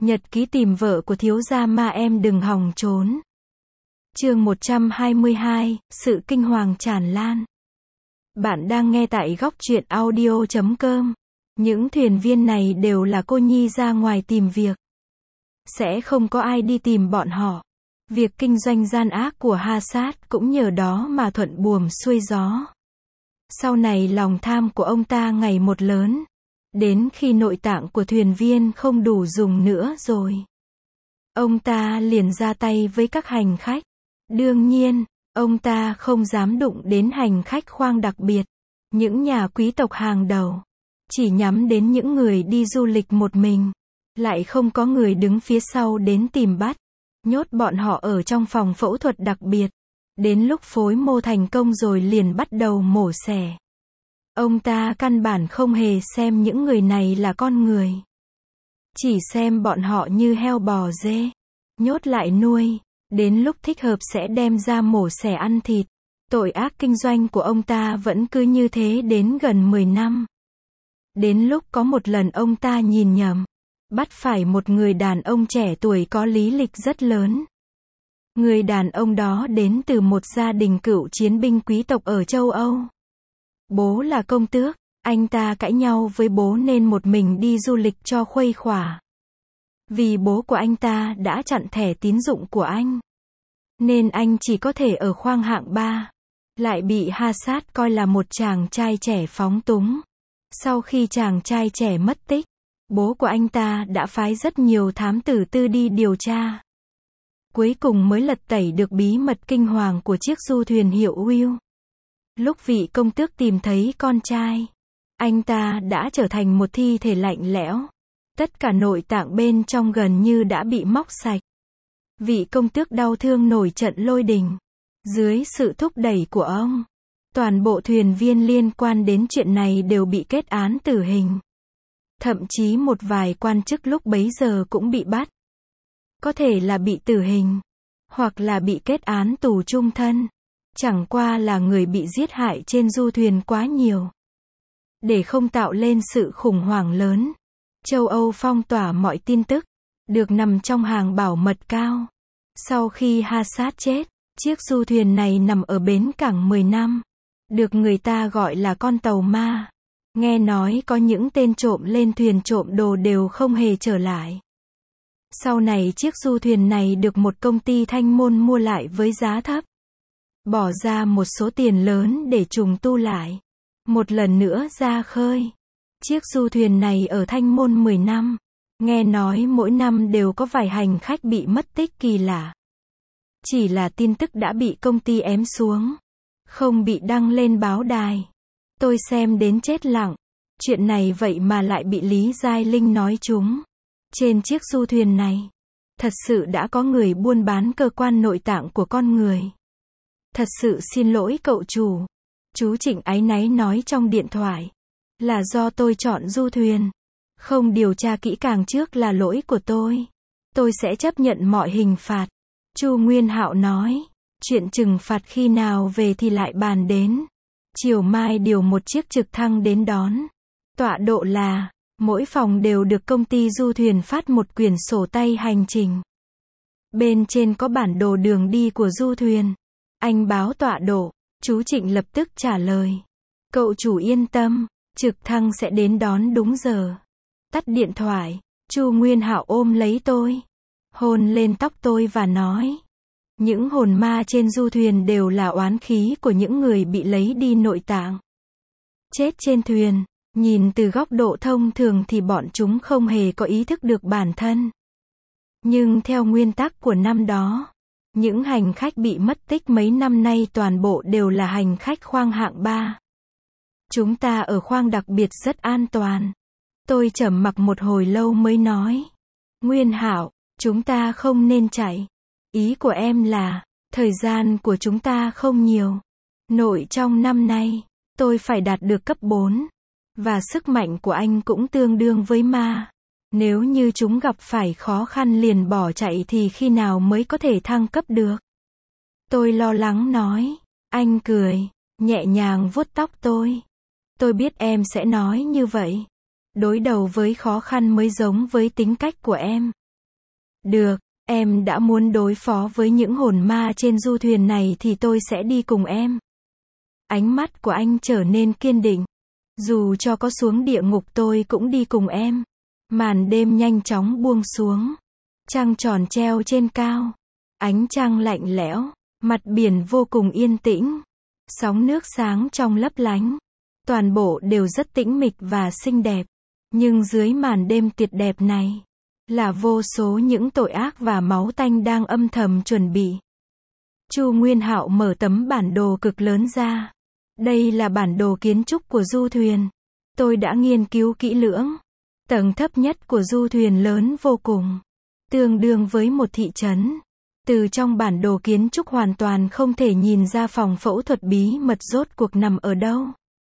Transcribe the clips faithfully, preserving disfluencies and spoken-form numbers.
Nhật ký tìm vợ của thiếu gia Ma Em đừng hòng trốn. Chương một trăm hai mươi hai, sự kinh hoàng tràn lan. Bạn đang nghe tại góc truyện audio chấm com. Những thuyền viên này đều là cô nhi ra ngoài tìm việc. Sẽ không có ai đi tìm bọn họ. Việc kinh doanh gian ác của Hassad cũng nhờ đó mà thuận buồm xuôi gió. Sau này lòng tham của ông ta ngày một lớn. Đến khi nội tạng của thuyền viên không đủ dùng nữa rồi, ông ta liền ra tay với các hành khách. Đương nhiên, ông ta không dám đụng đến hành khách khoang đặc biệt, những nhà quý tộc hàng đầu. Chỉ nhắm đến những người đi du lịch một mình, lại không có người đứng phía sau đến tìm bắt. Nhốt bọn họ ở trong phòng phẫu thuật đặc biệt. Đến lúc phối mô thành công rồi liền bắt đầu mổ xẻ. Ông ta căn bản không hề xem những người này là con người. Chỉ xem bọn họ như heo bò dê. Nhốt lại nuôi. Đến lúc thích hợp sẽ đem ra mổ xẻ ăn thịt. Tội ác kinh doanh của ông ta vẫn cứ như thế đến gần mười năm. Đến lúc có một lần ông ta nhìn nhầm. Bắt phải một người đàn ông trẻ tuổi có lý lịch rất lớn. Người đàn ông đó đến từ một gia đình cựu chiến binh quý tộc ở châu Âu. Bố là công tước, anh ta cãi nhau với bố nên một mình đi du lịch cho khuây khỏa. Vì bố của anh ta đã chặn thẻ tín dụng của anh, nên anh chỉ có thể ở khoang hạng ba. Lại bị Hassad coi là một chàng trai trẻ phóng túng. Sau khi chàng trai trẻ mất tích, bố của anh ta đã phái rất nhiều thám tử tư đi điều tra. Cuối cùng mới lật tẩy được bí mật kinh hoàng của chiếc du thuyền hiệu Will. Lúc vị công tước tìm thấy con trai, anh ta đã trở thành một thi thể lạnh lẽo. Tất cả nội tạng bên trong gần như đã bị móc sạch. Vị công tước đau thương nổi trận lôi đình. Dưới sự thúc đẩy của ông, toàn bộ thuyền viên liên quan đến chuyện này đều bị kết án tử hình. Thậm chí một vài quan chức lúc bấy giờ cũng bị bắt. Có thể là bị tử hình, hoặc là bị kết án tù chung thân. Chẳng qua là người bị giết hại trên du thuyền quá nhiều. Để không tạo lên sự khủng hoảng lớn, châu Âu phong tỏa mọi tin tức, được nằm trong hàng bảo mật cao. Sau khi Hassad chết, chiếc du thuyền này nằm ở bến cảng mười năm. Được người ta gọi là con tàu ma. Nghe nói có những tên trộm lên thuyền trộm đồ đều không hề trở lại. Sau này chiếc du thuyền này được một công ty Thanh Môn mua lại với giá thấp. Bỏ ra một số tiền lớn để trùng tu lại. Một lần nữa ra khơi. Chiếc du thuyền này ở Thanh Môn mười năm. Nghe nói mỗi năm đều có vài hành khách bị mất tích kỳ lạ. Chỉ là tin tức đã bị công ty ém xuống. Không bị đăng lên báo đài. Tôi xem đến chết lặng. Chuyện này vậy mà lại bị Lý Giai Linh nói trúng. Trên chiếc du thuyền này, thật sự đã có người buôn bán cơ quan nội tạng của con người. Thật sự xin lỗi cậu chủ. Chú Trịnh áy náy nói trong điện thoại. Là do tôi chọn du thuyền. Không điều tra kỹ càng trước là lỗi của tôi. Tôi sẽ chấp nhận mọi hình phạt. Chu Nguyên Hạo nói. Chuyện trừng phạt khi nào về thì lại bàn đến. Chiều mai điều một chiếc trực thăng đến đón. Tọa độ là, mỗi phòng đều được công ty du thuyền phát một quyển sổ tay hành trình. Bên trên có bản đồ đường đi của du thuyền. Anh báo tọa độ, chú Trịnh lập tức trả lời. Cậu chủ yên tâm, trực thăng sẽ đến đón đúng giờ. Tắt điện thoại, Chu Nguyên Hạo ôm lấy tôi, hôn lên tóc tôi và nói. Những hồn ma trên du thuyền đều là oán khí của những người bị lấy đi nội tạng. Chết trên thuyền, nhìn từ góc độ thông thường thì bọn chúng không hề có ý thức được bản thân. Nhưng theo nguyên tắc của năm đó, những hành khách bị mất tích mấy năm nay toàn bộ đều là hành khách khoang hạng ba. Chúng ta ở khoang đặc biệt rất an toàn. Tôi trầm mặc một hồi lâu mới nói. Nguyên Hạo, chúng ta không nên chạy. Ý của em là, thời gian của chúng ta không nhiều. Nội trong năm nay, tôi phải đạt được cấp bốn. Và sức mạnh của anh cũng tương đương với ma. Nếu như chúng gặp phải khó khăn liền bỏ chạy thì khi nào mới có thể thăng cấp được? Tôi lo lắng nói. Anh cười, nhẹ nhàng vuốt tóc tôi. Tôi biết em sẽ nói như vậy. Đối đầu với khó khăn mới giống với tính cách của em. Được, em đã muốn đối phó với những hồn ma trên du thuyền này thì tôi sẽ đi cùng em. Ánh mắt của anh trở nên kiên định. Dù cho có xuống địa ngục tôi cũng đi cùng em. Màn đêm nhanh chóng buông xuống. Trăng tròn treo trên cao. Ánh trăng lạnh lẽo. Mặt biển vô cùng yên tĩnh. Sóng nước sáng trong lấp lánh. Toàn bộ đều rất tĩnh mịch và xinh đẹp. Nhưng dưới màn đêm tuyệt đẹp này, là vô số những tội ác và máu tanh đang âm thầm chuẩn bị. Chu Nguyên Hạo mở tấm bản đồ cực lớn ra. Đây là bản đồ kiến trúc của du thuyền. Tôi đã nghiên cứu kỹ lưỡng. Tầng thấp nhất của du thuyền lớn vô cùng. Tương đương với một thị trấn. Từ trong bản đồ kiến trúc hoàn toàn không thể nhìn ra phòng phẫu thuật bí mật rốt cuộc nằm ở đâu.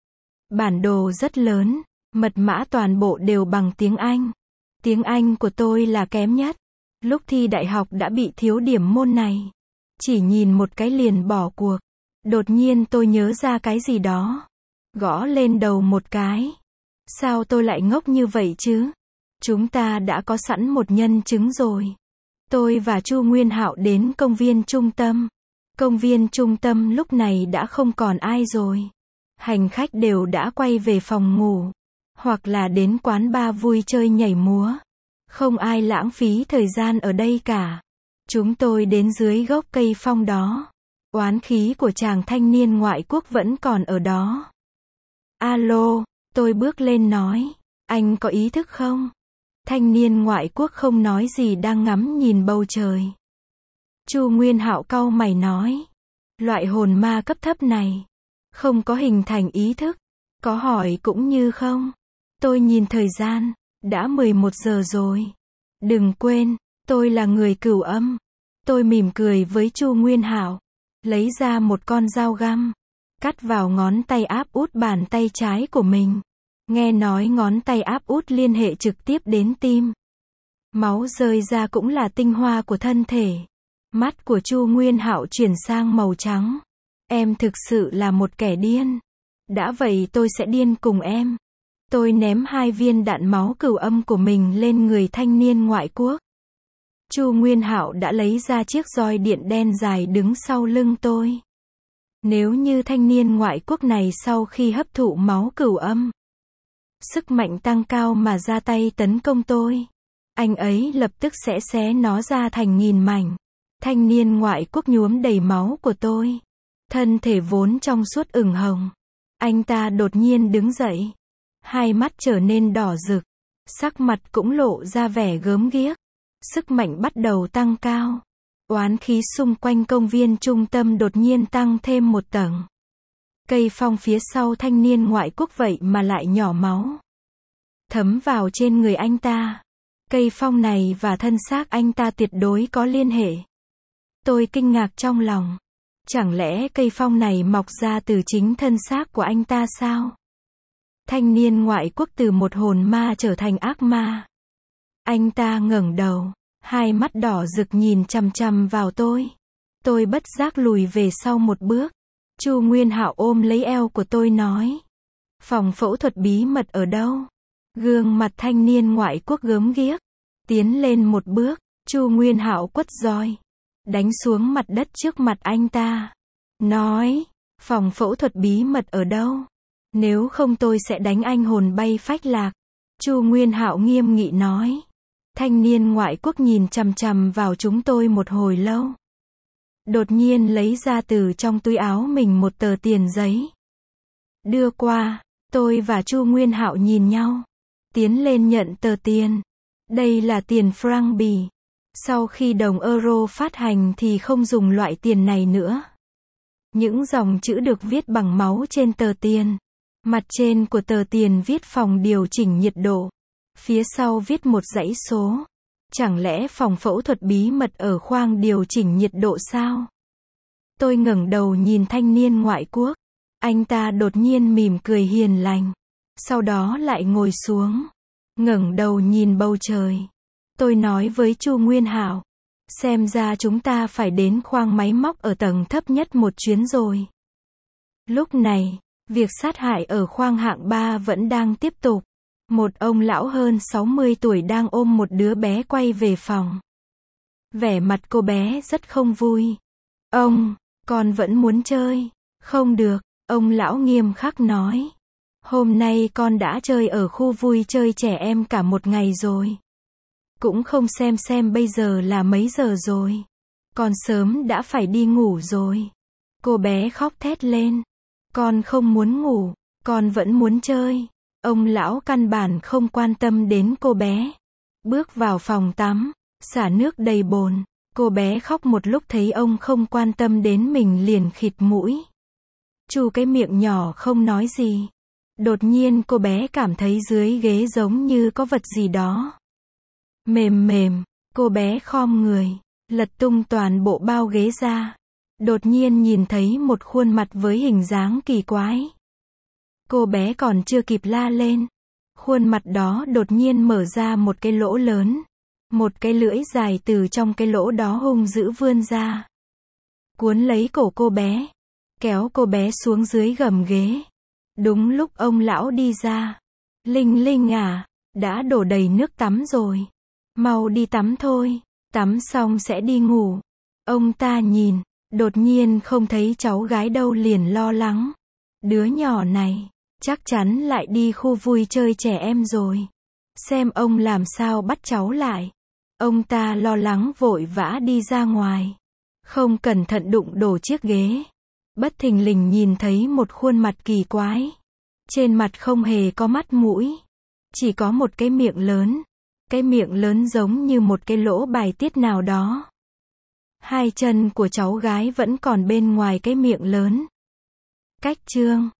Bản đồ rất lớn. Mật mã toàn bộ đều bằng tiếng Anh. Tiếng Anh của tôi là kém nhất. Lúc thi đại học đã bị thiếu điểm môn này. Chỉ nhìn một cái liền bỏ cuộc. Đột nhiên tôi nhớ ra cái gì đó. Gõ lên đầu một cái. Sao tôi lại ngốc như vậy chứ? Chúng ta đã có sẵn một nhân chứng rồi. Tôi và Chu Nguyên Hạo đến công viên trung tâm. Công viên trung tâm lúc này đã không còn ai rồi. Hành khách đều đã quay về phòng ngủ. Hoặc là đến quán bar vui chơi nhảy múa. Không ai lãng phí thời gian ở đây cả. Chúng tôi đến dưới gốc cây phong đó. Oán khí của chàng thanh niên ngoại quốc vẫn còn ở đó. Alo, tôi bước lên nói. Anh có ý thức không? Thanh niên ngoại quốc không nói gì đang ngắm nhìn bầu trời. Chu Nguyên Hạo cau mày nói. Loại hồn ma cấp thấp này. Không có hình thành ý thức. Có hỏi cũng như không. Tôi nhìn thời gian. Đã mười một giờ rồi. Đừng quên, tôi là người cửu âm. Tôi mỉm cười với Chu Nguyên Hạo. Lấy ra một con dao găm. Cắt vào ngón tay áp út bàn tay trái của mình. Nghe nói ngón tay áp út liên hệ trực tiếp đến tim. Máu rơi ra cũng là tinh hoa của thân thể. Mắt của Chu Nguyên Hạo chuyển sang màu trắng. Em thực sự là một kẻ điên. Đã vậy tôi sẽ điên cùng em. Tôi ném hai viên đạn máu cửu âm của mình lên người thanh niên ngoại quốc. Chu Nguyên Hạo đã lấy ra chiếc roi điện đen dài đứng sau lưng tôi. Nếu như thanh niên ngoại quốc này sau khi hấp thụ máu cửu âm, sức mạnh tăng cao mà ra tay tấn công tôi, anh ấy lập tức sẽ xé nó ra thành nghìn mảnh. Thanh niên ngoại quốc nhuốm đầy máu của tôi. Thân thể vốn trong suốt ửng hồng. Anh ta đột nhiên đứng dậy. Hai mắt trở nên đỏ rực. Sắc mặt cũng lộ ra vẻ gớm ghiếc. Sức mạnh bắt đầu tăng cao. Oán khí xung quanh công viên trung tâm đột nhiên tăng thêm một tầng. Cây phong phía sau thanh niên ngoại quốc vậy mà lại nhỏ máu. Thấm vào trên người anh ta. Cây phong này và thân xác anh ta tuyệt đối có liên hệ. Tôi kinh ngạc trong lòng. Chẳng lẽ cây phong này mọc ra từ chính thân xác của anh ta sao? Thanh niên ngoại quốc từ một hồn ma trở thành ác ma. Anh ta ngẩng đầu, hai mắt đỏ rực nhìn chằm chằm vào tôi. Tôi bất giác lùi về sau một bước. Chu Nguyên Hạo ôm lấy eo của tôi nói. Phòng phẫu thuật bí mật ở đâu? Gương mặt thanh niên ngoại quốc gớm ghiếc. Tiến lên một bước, Chu Nguyên Hạo quất roi. Đánh xuống mặt đất trước mặt anh ta. Nói, phòng phẫu thuật bí mật ở đâu? Nếu không tôi sẽ đánh anh hồn bay phách lạc. Chu Nguyên Hạo nghiêm nghị nói. Thanh niên ngoại quốc nhìn chằm chằm vào chúng tôi một hồi lâu. Đột nhiên lấy ra từ trong túi áo mình một tờ tiền giấy. Đưa qua, tôi và Chu Nguyên Hạo nhìn nhau. Tiến lên nhận tờ tiền. Đây là tiền franc Bỉ. Sau khi đồng euro phát hành thì không dùng loại tiền này nữa. Những dòng chữ được viết bằng máu trên tờ tiền. Mặt trên của tờ tiền viết phòng điều chỉnh nhiệt độ. Phía sau viết một dãy số. Chẳng lẽ phòng phẫu thuật bí mật ở khoang điều chỉnh nhiệt độ sao? Tôi ngẩng đầu nhìn thanh niên ngoại quốc. Anh ta đột nhiên mỉm cười hiền lành. Sau đó lại ngồi xuống. Ngẩng đầu nhìn bầu trời. Tôi nói với Chu Nguyên Hạo. Xem ra chúng ta phải đến khoang máy móc ở tầng thấp nhất một chuyến rồi. Lúc này, việc sát hại ở khoang hạng ba vẫn đang tiếp tục. Một ông lão hơn sáu mươi tuổi đang ôm một đứa bé quay về phòng. Vẻ mặt cô bé rất không vui. Ông, con vẫn muốn chơi. Không được, ông lão nghiêm khắc nói. Hôm nay con đã chơi ở khu vui chơi trẻ em cả một ngày rồi. Cũng không xem xem bây giờ là mấy giờ rồi. Con sớm đã phải đi ngủ rồi. Cô bé khóc thét lên. Con không muốn ngủ, con vẫn muốn chơi. Ông lão căn bản không quan tâm đến cô bé. Bước vào phòng tắm, xả nước đầy bồn. Cô bé khóc một lúc thấy ông không quan tâm đến mình liền khịt mũi. Chu cái miệng nhỏ không nói gì. Đột nhiên cô bé cảm thấy dưới ghế giống như có vật gì đó. Mềm mềm, cô bé khom người, lật tung toàn bộ bao ghế ra. Đột nhiên nhìn thấy một khuôn mặt với hình dáng kỳ quái. Cô bé còn chưa kịp la lên. Khuôn mặt đó đột nhiên mở ra một cái lỗ lớn. Một cái lưỡi dài từ trong cái lỗ đó hung dữ vươn ra. Cuốn lấy cổ cô bé. Kéo cô bé xuống dưới gầm ghế. Đúng lúc ông lão đi ra. Linh Linh à, đã đổ đầy nước tắm rồi. Mau đi tắm thôi. Tắm xong sẽ đi ngủ. Ông ta nhìn. Đột nhiên không thấy cháu gái đâu liền lo lắng. Đứa nhỏ này, chắc chắn lại đi khu vui chơi trẻ em rồi. Xem ông làm sao bắt cháu lại. Ông ta lo lắng vội vã đi ra ngoài. Không cẩn thận đụng đổ chiếc ghế. Bất thình lình nhìn thấy một khuôn mặt kỳ quái. Trên mặt không hề có mắt mũi. Chỉ có một cái miệng lớn. Cái miệng lớn giống như một cái lỗ bài tiết nào đó. Hai chân của cháu gái vẫn còn bên ngoài cái miệng lớn. Cách chương